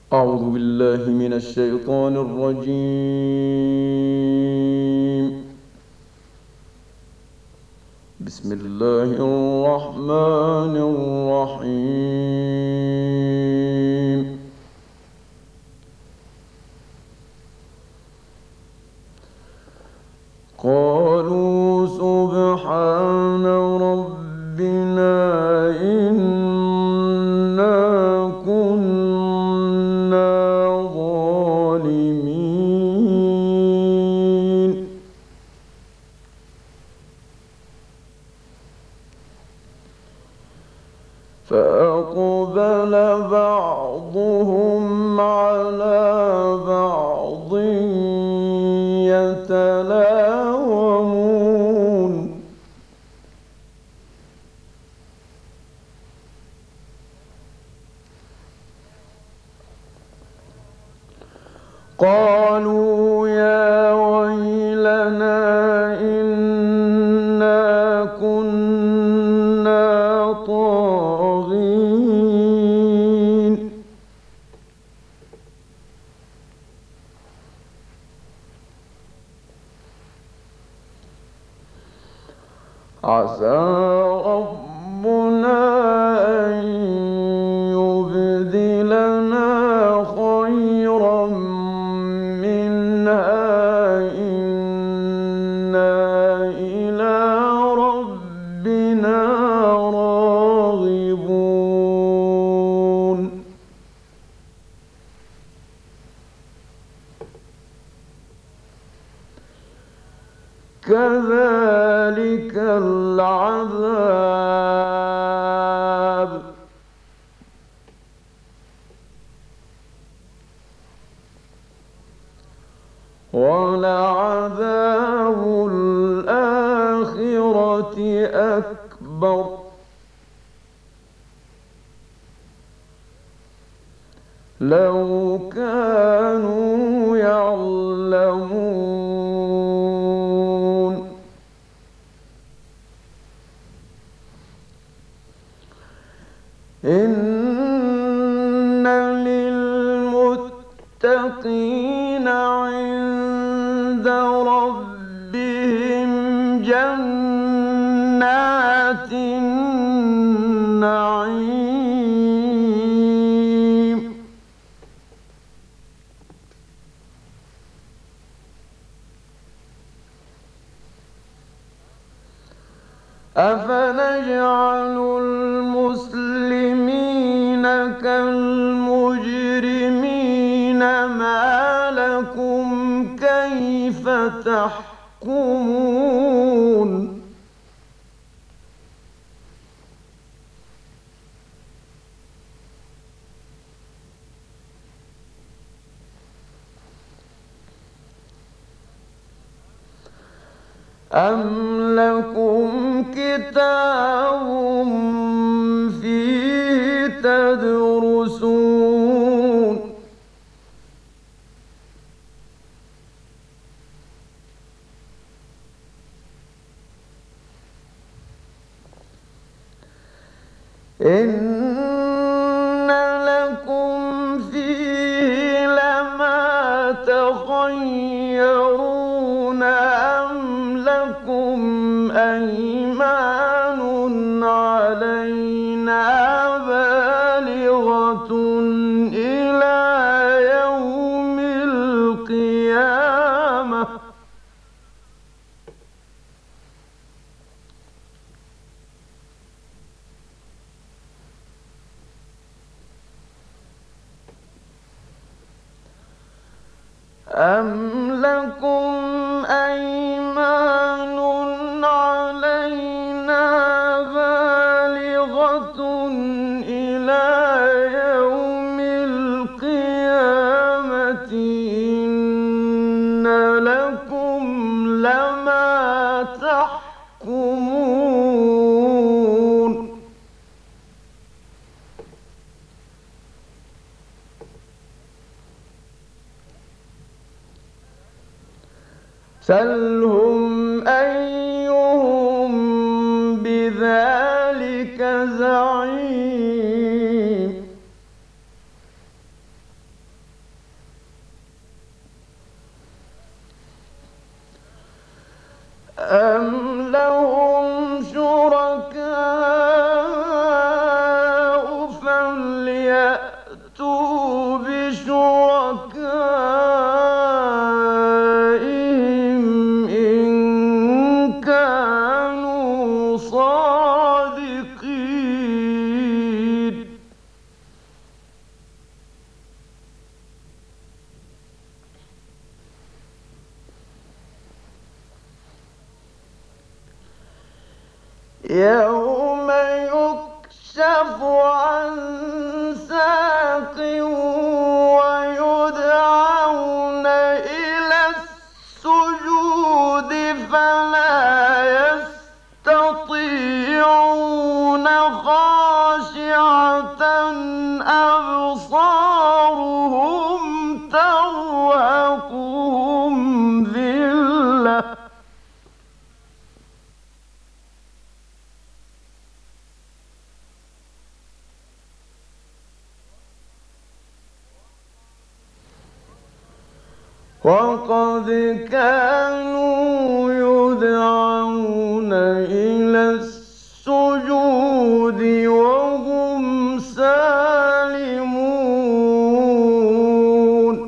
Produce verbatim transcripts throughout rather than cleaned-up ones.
أعوذ بالله من الشيطان الرجيم. بسم الله الرحمن الرحيم. قالوا سبحان ربنا إنا كنا ظالمين. فأقبل بعضهم على بعض يتلاومون. قالوا يا ويلنا إنا كنا طاغين. عسى ربنا أن يبدلنا خيرا منها إنا إلى ربنا راغبون. كذلك العذاب ولعذاب الآخرة أكبر لو كانوا يعلمون. إن للمتقين عند ربهم جنات النعيم. أفنجعل المسلمين كالمجرمين ما لكم كيف تحكمون. أم لكم كتاب فيه تدرسون. إن لكم فيه لما تخيرون. أم لكم أيمان علينا بالغة إلى يوم القيامة. أم لكم أيمان علينا بالغة إلى يوم القيامة. إن لكم لما تحكمون. سلهم أيهم بذلك زعيم. يوم يكشف عن ساق ويدعون إلى السجود فلا يستطيعون خاشعة أبصارهم ترهقهم ذلة وقد كانوا يدعون إلى السجود وهم سالمون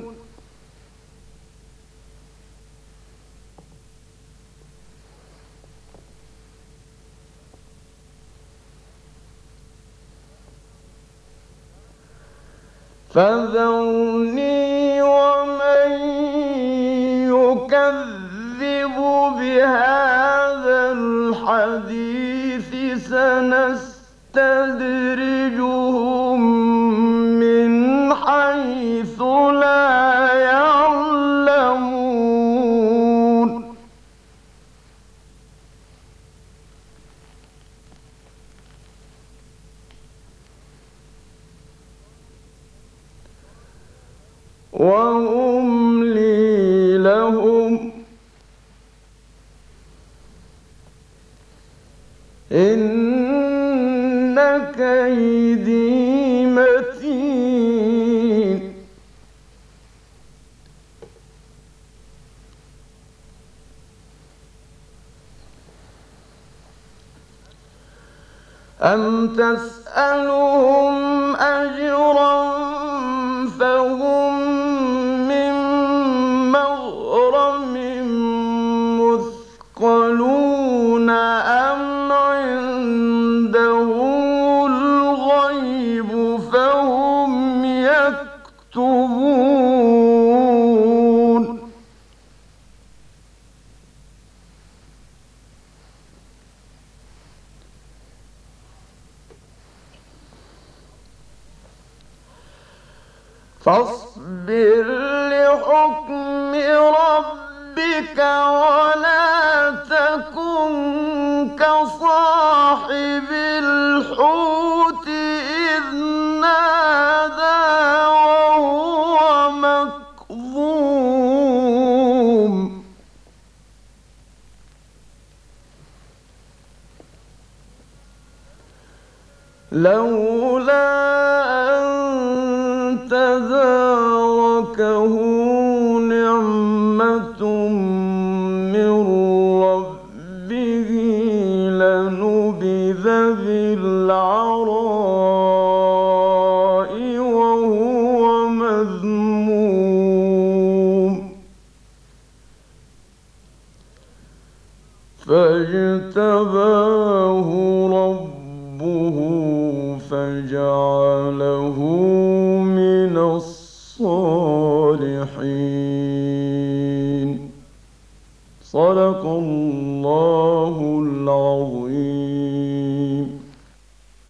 فذرني ومن يكذب بهذا الحديث سنستدرجهم من حيث لا يعلمون وأملي لهم إن كيدي متين أم تسألهم أجرا فهم من مغرم مثقلون أم عندهم الغيب فهم يكتبون فاصبر لحكم ربك ولا تكن كصاحب الحوت إذ نادى وهو مكظوم لولا تداركه نعمة من ربه لنبذ بالعراء وهو مذموم فاجتباه ربه فجعله من الصالحين. صدق الله العظيم.